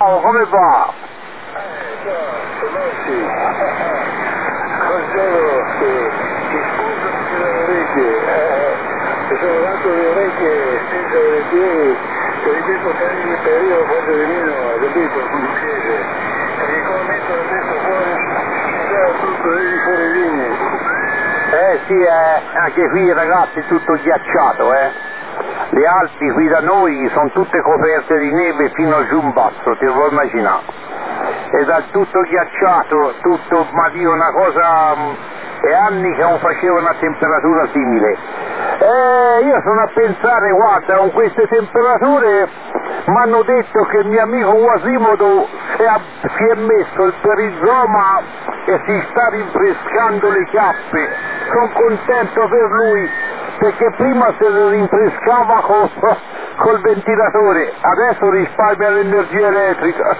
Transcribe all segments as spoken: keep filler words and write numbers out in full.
Oh, come va? Eh, ciao, sì. Consiglio che ti spostano le orecchie, eh, mi sono dato le orecchie senza le piedi, per in questo termine periodo forse di meno, capito, pugliese, perché come metto la testa fuori, c'era tutto lì fuori linee. Eh sì, eh, anche qui ragazzi è tutto ghiacciato, eh. Le Alpi qui da noi sono tutte coperte di neve fino giù in basso, ti puoi immaginare. Ed è tutto ghiacciato, tutto, ma Dio, una cosa, è anni che non facevo una temperatura simile. Eh, io sono a pensare, guarda, con queste temperature mi hanno detto che il mio amico Quasimodo si è, si è messo il perizoma e si sta rinfrescando le chiappe. Sono contento per lui, perché prima se le rinfrescava col, col ventilatore, adesso risparmia l'energia elettrica.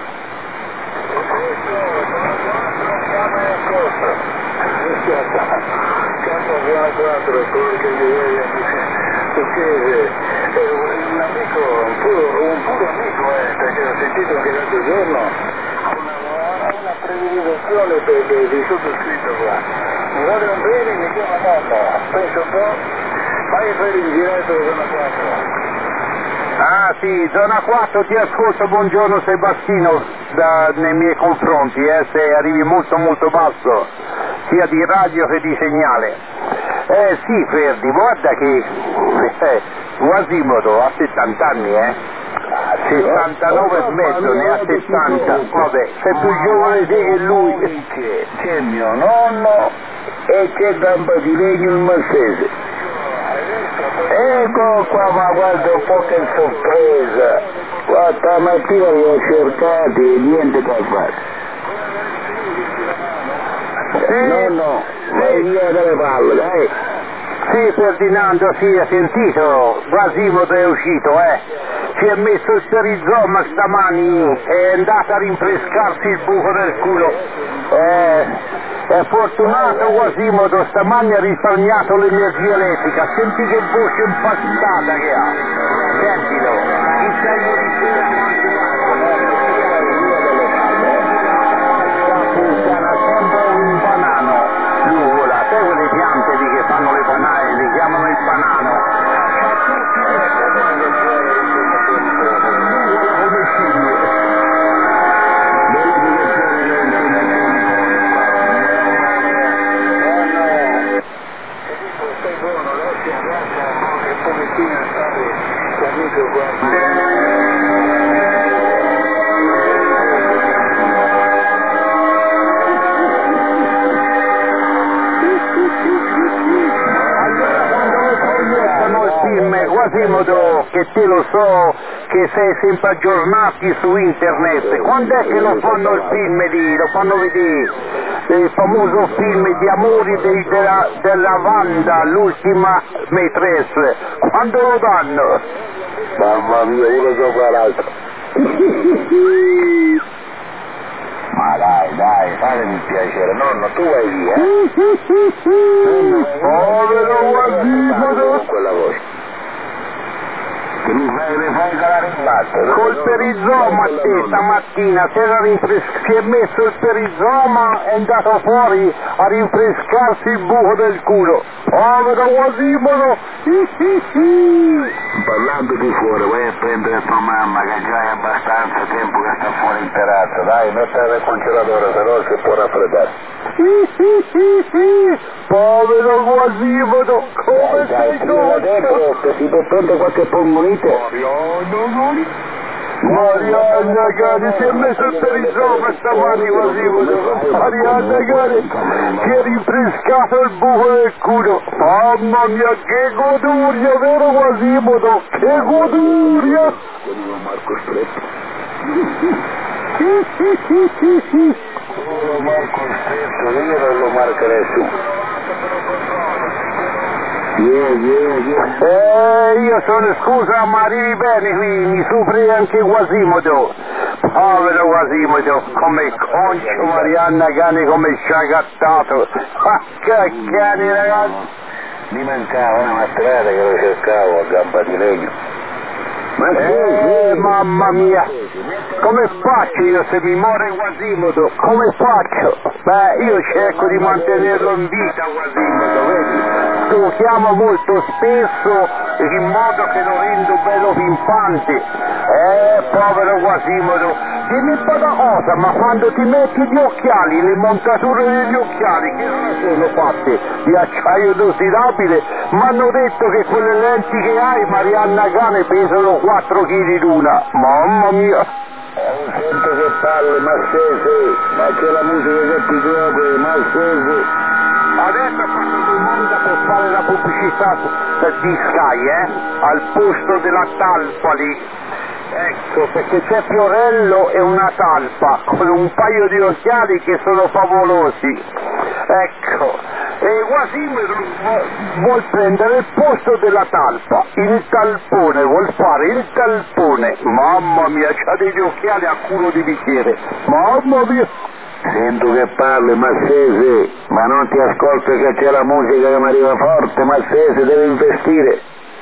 quattro perché succede un amico, un puro, un puro amico, eh, perché ho sentito anche l'altro giorno una, una predilezione per, per, di sottoscritto qua. Mi vogliono bene, mi chiama nonna, penso un po', fai per il diretto di zona quattro. Ah sì, zona quattro, ti ascolto, buongiorno Sebastino, da, nei miei confronti, eh, se arrivi molto molto basso, sia di radio che di segnale. Eh sì Ferdi, guarda che eh, Quasimodo ha settanta anni, eh? settantanove e mezzo, ne ha settanta, vabbè, sei più giovane te che lui. C'è mio nonno e c'è Gambadilegno il Marsese. Ecco qua, ma guarda un po' che sorpresa. Guarda, mattina li ho cercati e niente da fare. Sì, no, no, vai via dalle palle, dai. Sì, Ferdinando, sì, ha sentito, Quasimodo è uscito, eh. Si è messo il perizoma stamani, è andato a rinfrescarsi il buco del culo. Eh, è fortunato Quasimodo, stamani ha risparmiato l'energia elettrica, senti che voce impastata che ha. Sentilo, il segno di un banano, nuvola, sai quelle piante lì che fanno le banane, li chiamano il banano. Come scimmie. Stai buono, lascia un pochettino stare l'amico qua. Quasimodo, che te lo so che sei sempre aggiornati su internet, quando è che lo fanno il film lì, lo fanno vedere, il famoso film di amori dei, della, della Wanda, l'ultima Matresse, quando lo danno? Mamma mia, uno sopra l'altro. Ma dai, dai, fatemi il piacere, nonno, tu vai via. Povero Quasimodo! Con quella voce. Che mi fai, mi fai calare in basso. Col perizoma te stamattina si, era rinfres- si è messo il perizoma, è andato fuori a rinfrescarsi il buco del culo. Povero Quasimodo! Parlando di fuori, vai a prendere tua mamma che già è abbastanza tempo che sta fuori in terrazza, dai, mettila nel congelatore, se no si può raffreddare. Povero Quasimodo, come sei dentro, che si può prendere qualche polmonite. Marianna Gani si è messo il perizoma stamani Quasimodo. Marianna Gani si è rinfrescato il buco del culo. Mamma mia, che goduria, vero Quasimodo? Che goduria! Quello Marco Stretto. Quello Marco Stretto, io non lo marcherei su. Yeah, yeah, yeah. Eh, io sono, scusa, ma arrivi bene qui, mi soffre anche Quasimodo. Povero Quasimodo, come concio Marianna Gani, come ci ha gattato. Ah, che cani ragazzi. Mi mancava una mattonata che lo cercavo a gamba di legno. Ma sì, eh, sì, mamma mia, come faccio io se mi muore Quasimodo? Come faccio? Beh, io cerco di mantenerlo in vita Quasimodo, vedi? Lo chiamo molto spesso in modo che lo rendo bello pimpante. Eh, povero Quasimodo, dimmi un po' una cosa, ma quando ti metti gli occhiali, le montature degli occhiali, che non sono fatte di acciaio inossidabile? Mi hanno detto che quelle lenti che hai, Marianna Cane, pesano quattro chili l'una. Mamma mia! sento che parli, Massese, ma c'è la musica che ti piace, Massese. Adesso faccio domanda per fare la pubblicità di Sky, eh? Al posto della talpa lì. Ecco, perché c'è Fiorello e una talpa con un paio di occhiali che sono favolosi. Ecco, e Quasimodo vuol prendere il posto della talpa, il talpone, vuol fare il talpone. Mamma mia, c'ha degli occhiali a culo di bicchiere. Mamma mia. Sento che parli, Massese, ma non ti ascolto che c'è la musica che mi arriva forte, Massese, devi investire.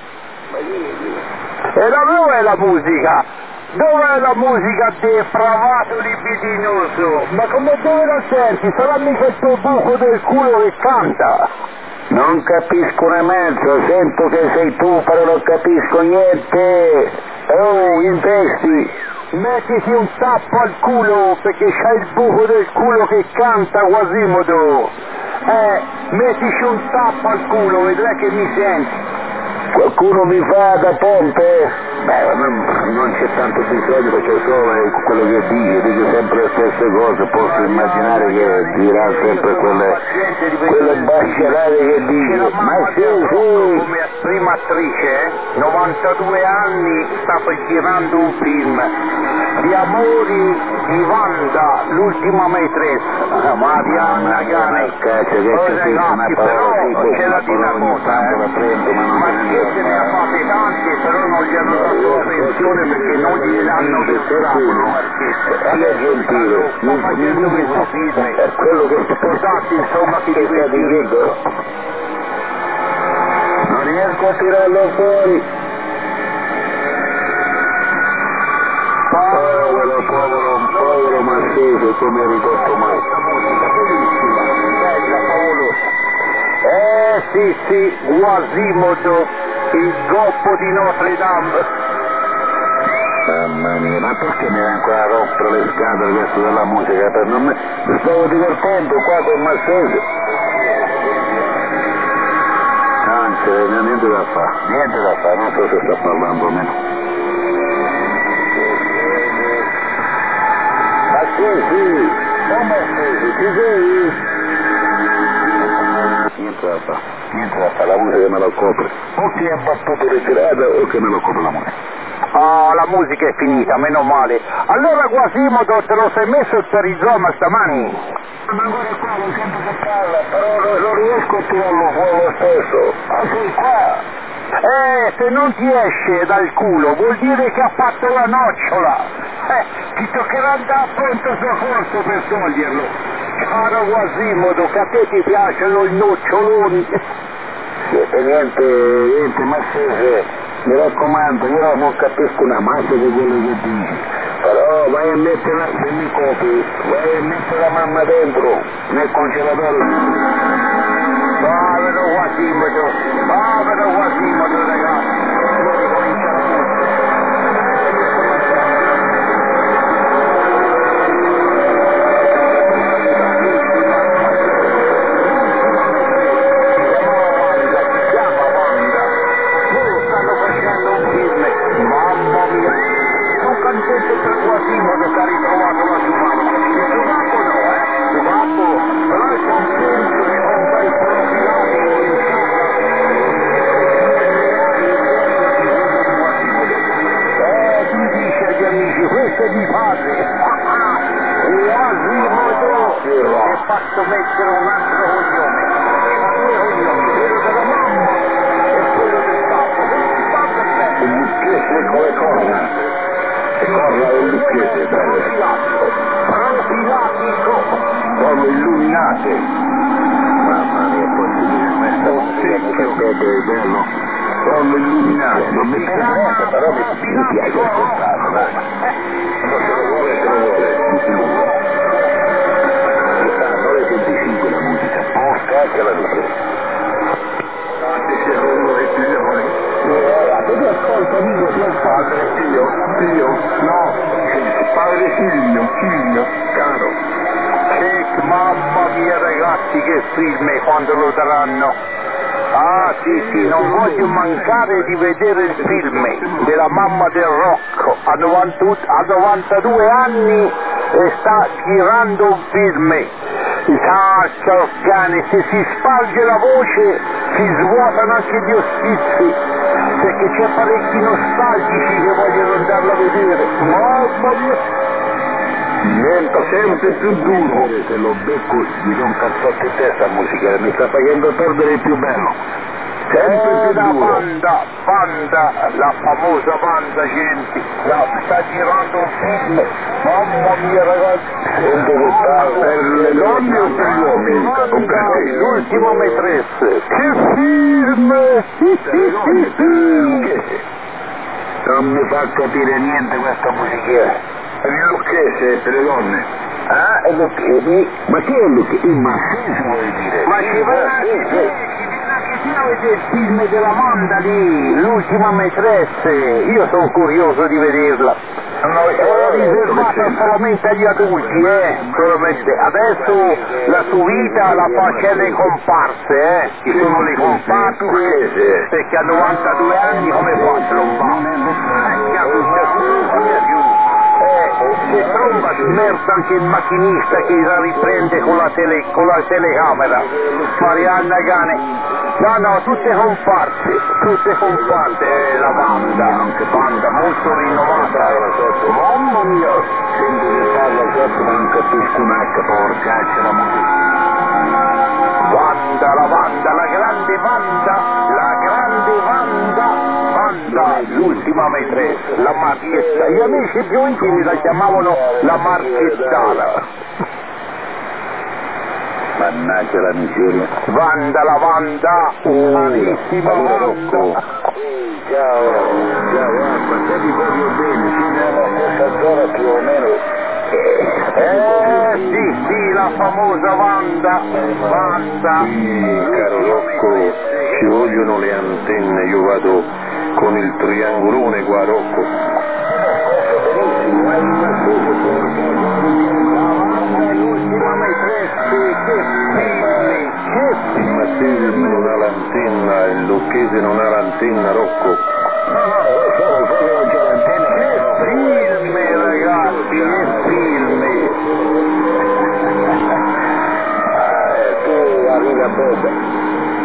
E la dov'è la musica? Dov'è la musica depravato libidinoso? Ma come dove la senti? Sarà mica il tuo buco del culo che canta? Non capisco una mezza, sento che sei tu, però non capisco niente. Oh, investi. Mettiti un tappo al culo perché c'hai il buco del culo che canta, Quasimodo. Eh, mettici un tappo al culo, vedrai che mi senti. Qualcuno mi fa da pompe? Beh, non, non c'è tanto bisogno perché so quello che dice, dice sempre le stesse cose, posso immaginare che dirà sempre quelle, quelle basciarate che dice. Ma sì, sì. Come prima attrice, novantadue anni, sta girando un film di amori di Wanda, l'ultima maîtresse, Marianna Cane. Cazzo, che Oh, capisco una ragazzi, parola, però sì, c'è da dire una ogni cosa, tanto la eh. prendo, ma non Ma mi se ne ha fatte tante, però non gli hanno dato la pensione perché non gliel'hanno pensato il marchese. Sia gentile, Sta facendo questo film, è quello che scusate insomma che che sta dicendo. Non riesco a tirarlo fuori. Povero, povero, povero Massese, come hai ridotto mai. Bella, favolosa. Eh sì sì, Quasimodo, il goppo di Notre Dame. Mamma mia, ma perché mi viene ancora a rompere le scatole questo della musica? Per non me... mi stavo divertendo qua con Massese. Anzi, non c'è niente da fare, niente da fare, non so se sta parlando o meno. Massese, oh Massese, ti sei? Niente da fare, niente da fare, la musica me lo copre. O ti è battuto ritirata o che me lo copre la musica. Ah, la musica è finita, meno male. Allora Quasimodo te lo sei messo il perizoma stamani? Ma guarda qua, lo sento che parla, però non riesco a tirarlo fuori lo stesso. Ah, sei qua? Eh, se non ti esce dal culo vuol dire che ha fatto la nocciola. Eh, ti toccherà andare a pronto soccorso per toglierlo. Caro Quasimodo, che a te ti piacciono i noccioloni. Niente, niente, niente, Massese. Mi raccomando, io non capisco una mazza di quello che dici, però vai a mettere la, se mi copi, vai a mettere la mamma dentro, nel congelatore. Povero Quasimodo, povero Quasimodo, ragazzi. Contento per Quasimodo che ha ritrovato la sua mamma. Il suo babbo no, eh? Il suo babbo, però è contento che non fai profilato in casa. Eh, ti dice agli amici, questo è di padre. Quasimodo, ti è fatto mettere un altro cognome. Due cognomi, quello della mamma e quello del babbo. Quello del babbo è bello. Il bicchiere come corna. Corna del bicchiere, profilatico, profilatico, sono illuminate. Mamma mia, possibile questa musica che è bello. Sono illuminato, non mi piace niente, però mi, mi piace ascoltarlo, dai. Non se lo vuole, se lo vuole, non si lungo. nove e venticinque la musica, porca anche la luce. E se uno è figlione? Ti ascolta, Dio, ti ascolta. Padre Dio, Dio, no, padre figlio, figlio, caro. Che mamma mia ragazzi, che film è quando lo daranno. Ah sì sì, non voglio mancare di vedere il film della mamma del Rocco, a, novanta, a novantadue anni e sta girando un film. Saccia il cane, se si spalge la voce si svuotano anche gli ospizi, perché c'è parecchi nostalgici che vogliono andarlo a vedere. Mamma mia! Diventa sempre più duro. Se lo becco gli do un cazzotto in testa a musica, mi sta facendo perdere il più bello. Sempre Eh, più la duro. banda, banda, la famosa banda, gente, la sta girando un film. Mamma mia ragazzi. Sento che parla. Per le donne o per gli uomini? O per te? L'ultima Maîtresse. Che film! Lucchese. Non mi fa capire niente questa musichina. Il Lucchese per le donne. Ah, è Lucchese? Ma che è Lucchese? Il massese vuoi dire? Ma ci verrà anche te, ci verrà anche te a vedere il film della Manda lì, l'ultima Maîtresse. Io sono curioso di vederla. No, È riservata solamente agli adulti, eh, solamente. Adesso la sua vita la fa c'è le comparse, eh, ci sono le comparse, perché a novantadue anni come fa non se tromba smerda anche il macchinista che la riprende con la, tele, con la telecamera. Marianna Cane. No, no, tutte comparse, tutte comparse, eh, la banda, banda molto rinnovata. Mamma mia! Sento che parla sotto, non capisco un'acca, porcaccia la musica. Wanda, la Wanda, la grande Wanda, la grande Wanda, Wanda, l'ultima Maîtresse, la marchetta. Gli amici più intimi la chiamavano la marchettara. Mannaggia la miseria. Wanda, la Wanda, carissima Wanda. Ciao, ciao, Wanda, stai proprio bene, siamo nella stessa zona più o meno. Eh sì, sì, la famosa Wanda, Wanda. Sì, caro Rocco, ci vogliono le antenne, io vado con il triangolone qua, Rocco. L'ultima Maîtresse, che film, che Il Mattese non ha l'antenna, il Lucchese non ha l'antenna, Rocco. No, no, lo so, lo so che non c'è l'antenna. Che film, ragazzi, che film! Eh, tu arrivi a bordo.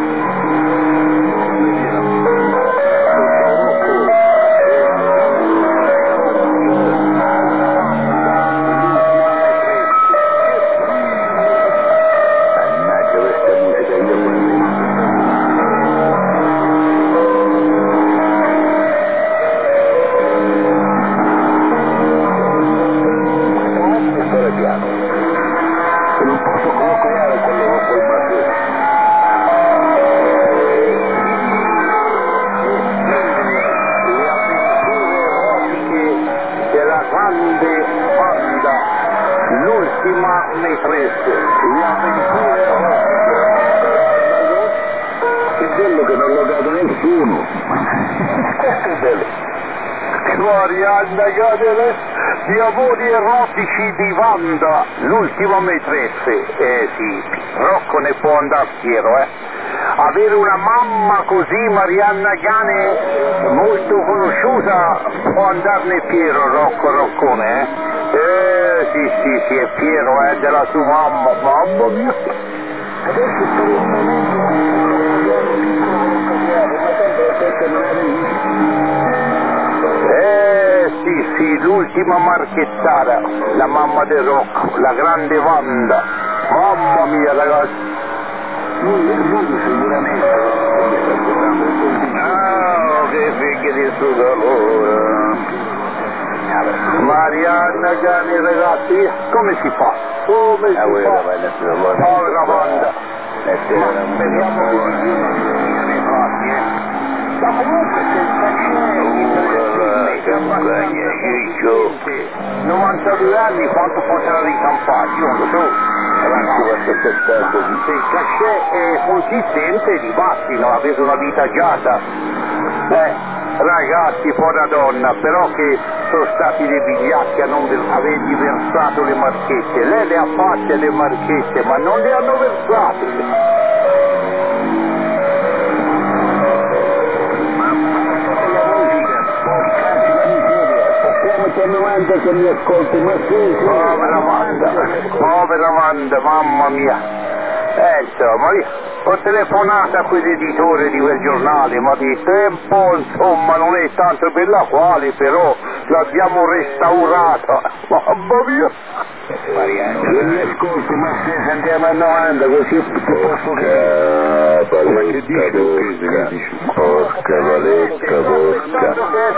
Maîtresse, che bello che non l'ho dato nessuno. Che bello. Marianna Cane, gli amori erotici di Wanda, l'ultima Maîtresse. Eh sì, Rocco ne può andare fiero, eh. Avere una mamma così, Marianna Cane, molto conosciuta, può andarne fiero Rocco Roccone, eh. Eh sì sì sì, è fiero, eh, della sua mamma, mamma mia. Adesso per il momento Eh sì sì, l'ultima marchettara, la mamma del Rocco, la grande Wanda. Mamma mia ragazzi. lui sicuramente Oh, che figli di sudore. Marianna Cane ragazzi, come si fa? Come si fa? Povera Wanda. Ma speriamo che non ne fatti, eh. Ma comunque se il cachet novantadue anni quanto potrà ricampare? Io non lo so. Se il cachet è consistente di bastino, avete una vita agiata. Eh, ragazzi, buona donna, però che sono stati dei vigliacchi a non avergli versato le marchette. Lei le ha fatte le marchette, ma non le hanno versate. Amanda che mi ascolti, ma sì, sì. Povera Amanda, povera Amanda, mamma mia. Eh, insomma, io ho telefonato a quell'editore di quel giornale, ma di tempo, insomma, non è tanto per la quale, però l'abbiamo restaurata. Mamma mia. Che mi ascolti, ma se andiamo a novanta, così ti posso dire. Ma che dici, Lucchese? Porca valetta, porca.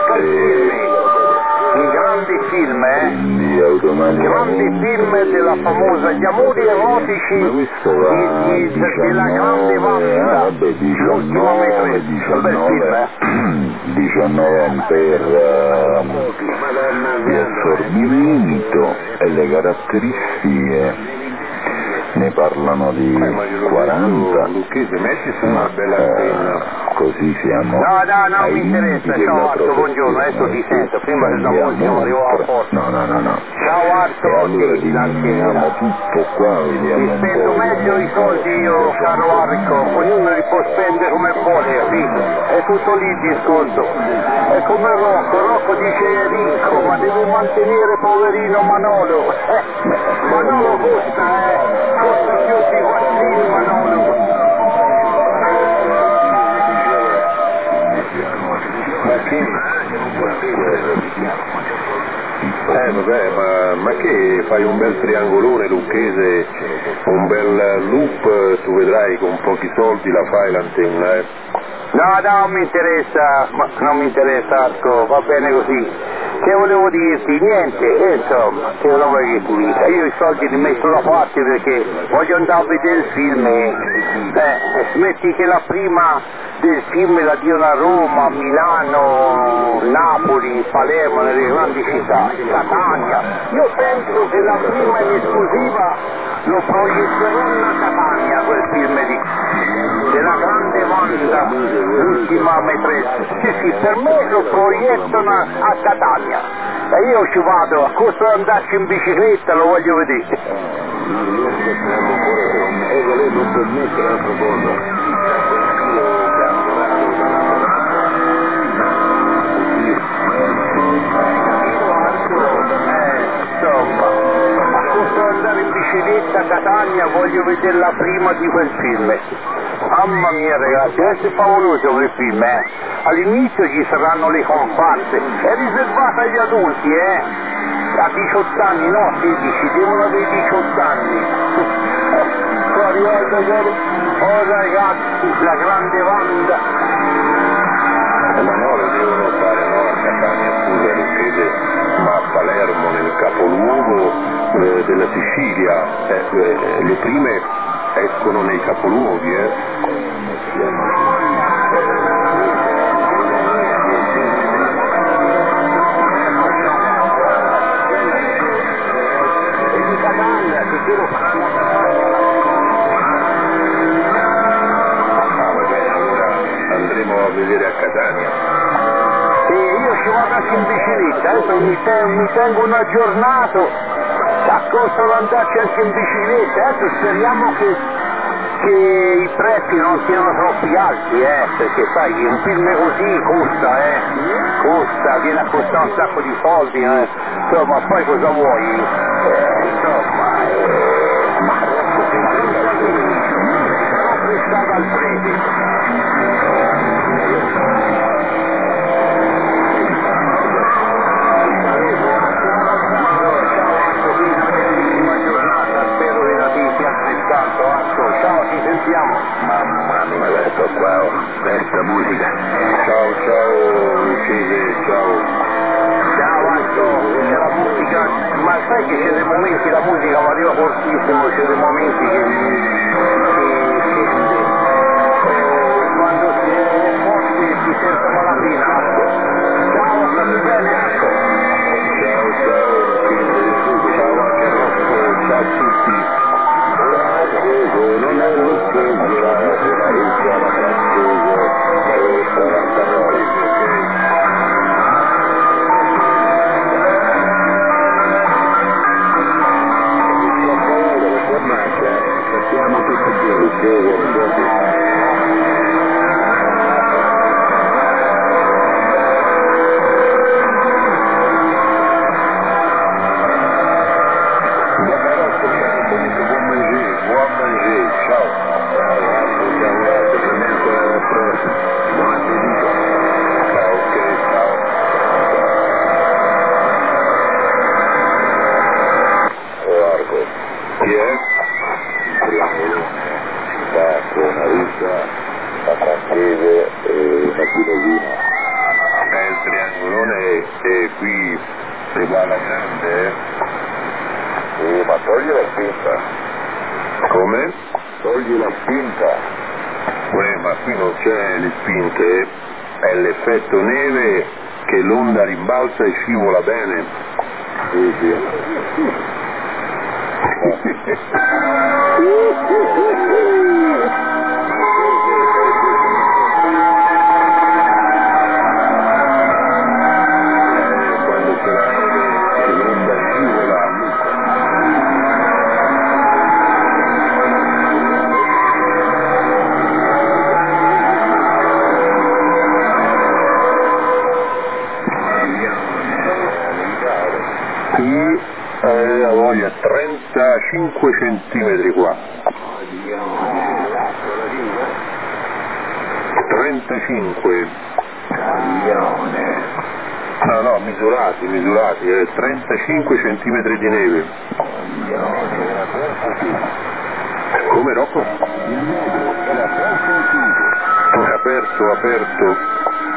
Un grande film, eh? Dio, domani. Grande film della famosa Gli amori erotici di, di, della grande Wanda. Vabbè, diciannove, diciannove, diciannove ampere di assorbimento e le caratteristiche ne parlano di quaranta. Lucchese, metti su una bella penna. Così siamo. No, no, no, mi interessa. Ciao Arto, buongiorno, adesso ti sento. Prima della musica arrivo a forza. No, no, no, no. Ciao Arto, e allora sì, vediamo tutto qua, vediamo mi un spendo po'. meglio i soldi io, caro Arco, ognuno li può spendere come vuole, capito? È tutto lì il discorso. È come Rocco, Rocco dice è ricco, ma deve mantenere poverino Manolo. Eh, Manolo costa, eh, costa più di quattrini Manolo. Ma che? Eh vabbè, ma, ma che fai un bel triangolone Lucchese, un bel loop, tu vedrai con pochi soldi la fai l'antenna, eh? No, no, non mi interessa, ma non mi interessa Arco, va bene così. Che volevo dirti? Niente, eh, insomma, che roba che ti dica. Io i soldi li metto da parte perché voglio andare a vedere il film e eh, smetti che la prima del film la diano a Roma, Milano, Napoli, Palermo, nelle grandi città, Catania. Io penso che la prima in esclusiva lo proietteranno a Catania, quel film di della grande Wanda, l'ultima maîtresse. Sì, sì, per me lo proiettano a, a Catania. E io ci vado, a costo di andarci in bicicletta, lo voglio vedere. Andare in bicicletta a Catania, voglio vederla prima di quel film. Mamma mia ragazzi, questo è favoloso quel film, eh. All'inizio ci saranno le comparse, è riservata agli adulti, eh. A diciotto anni, no, sedici, devono avere diciotto anni. Oh ragazzi, la grande Wanda. Ma no, lo devono fare, no, a Catania, scusa Lucchese, ma a Palermo, nel capoluogo eh, della Sicilia, eh, eh, le prime escono nei capoluoghi, eh. E di Catania, che te lo fanno? Ah, va bene, allora andremo a vedere a Catania. Sì, io ci vado anche in bicicletta, adesso mi, ten- mi tengo aggiornato. A costo di andarci anche in bicicletta, adesso speriamo che, che i prezzi non siano troppi alti, eh, perché sai, un film così costa, eh, costa, viene a costare un sacco di soldi, eh, insomma, poi cosa vuoi? Eh, insomma, eh, ma però prestata al prete. Ciao, ci sentiamo. Mamma mia, ecco qua, oh, questa musica. Ciao, ciao Lucchese, ciao. Ciao Anto, c'è la musica, ma sai che c'è dei momenti, la musica va arriva fortissimo, c'è dei momenti che, che, che, che quando si è forte si sente Chi è? Il triangolone, si fa con una russa, la francese e una chinesina. Eh, il triangolone è, è qui si va alla grande, eh? Sì, ma togli la spinta. Come? Togli la spinta. Uè, ma qui non c'è le spinte, è l'effetto neve che l'onda rimbalza e scivola bene. Sì, sì. Quando c'è la neve l'onda scivola. Qui eh, la voglia trentacinque centimetri qua. trentacinque. No, no, misurati, misurati, eh, trentacinque centimetri di neve. Come Rocco? È aperto, aperto.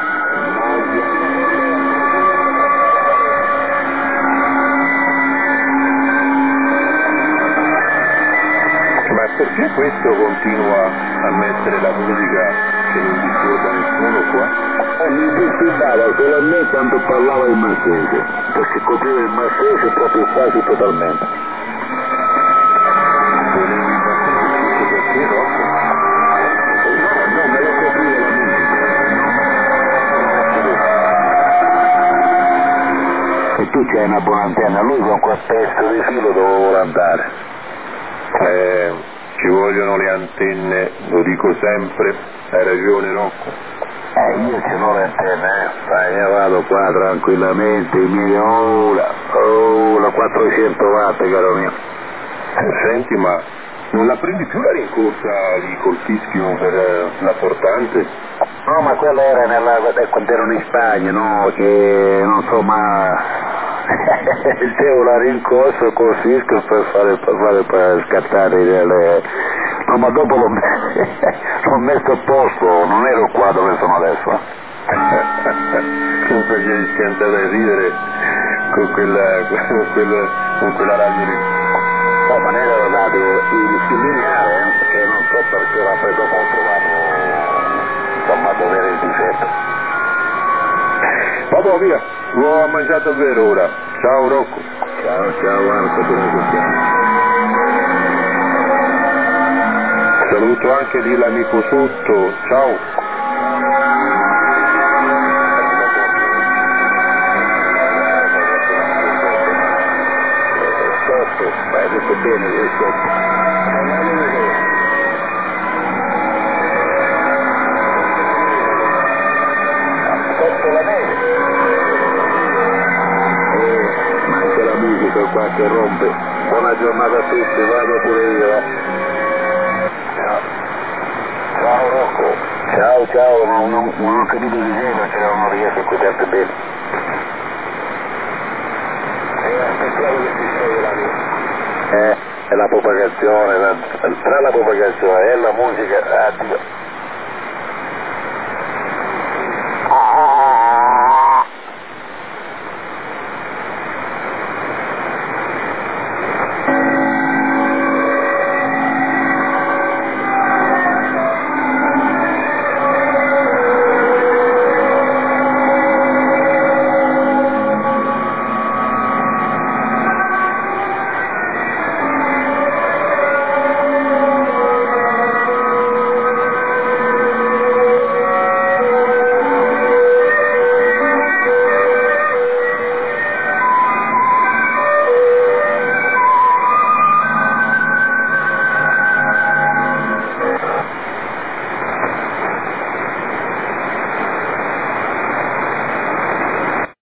Ma perché questo continua a mettere la musica che non disturba nessuno qua? Eh, mi disturbava solo a me quando parlava il marchese, perché copriva il marchese proprio quasi totalmente. Volevi il marchese perché Rocco? No, no, me lo copriva la musica. E tu c'hai una buona antenna, lui con quel pezzo di filo dove vuole andare. Eh, ci vogliono le antenne, lo dico sempre, hai ragione Rocco. Eh, io ce l'ho le antenne, eh. Dai, io vado qua tranquillamente, i miei, oh, la, oh, la quattrocento watt, caro mio. Eh, senti, ma non la prendi più la rincorsa lì col fischio per eh, la portante? No, ma quella era nella, quando erano in Spagna, no, che non so, ma c'è la rincorsa col fischio per fare, per fare, per scattare le... No, ma dopo l'ho, l'ho messo a posto, non ero qua dove sono adesso. Tu facevi schiantare a ridere con quella, con quella, con quella radio lì. No, ma ne ero dato il lineare, eh, che non so perché la poi dopo ho trovato, insomma, dove era il difetto. Vabbè, via, l'ho mangiato davvero ora. Ciao Rocco. Ciao, ciao Marco, saluto anche lì l'amico sotto, ciao. Sotto, hai detto bene, è sotto. Qua che rompe. Buona giornata a tutti, vado pure io. Ciao. Ciao Rocco. Ciao, ciao, non, non, non ho capito di sé perché non riesco a ascoltarti bene. Eh, aspettavo che ti scioglie la mia. Eh, è la propagazione, la, tra la propagazione e la musica, addio.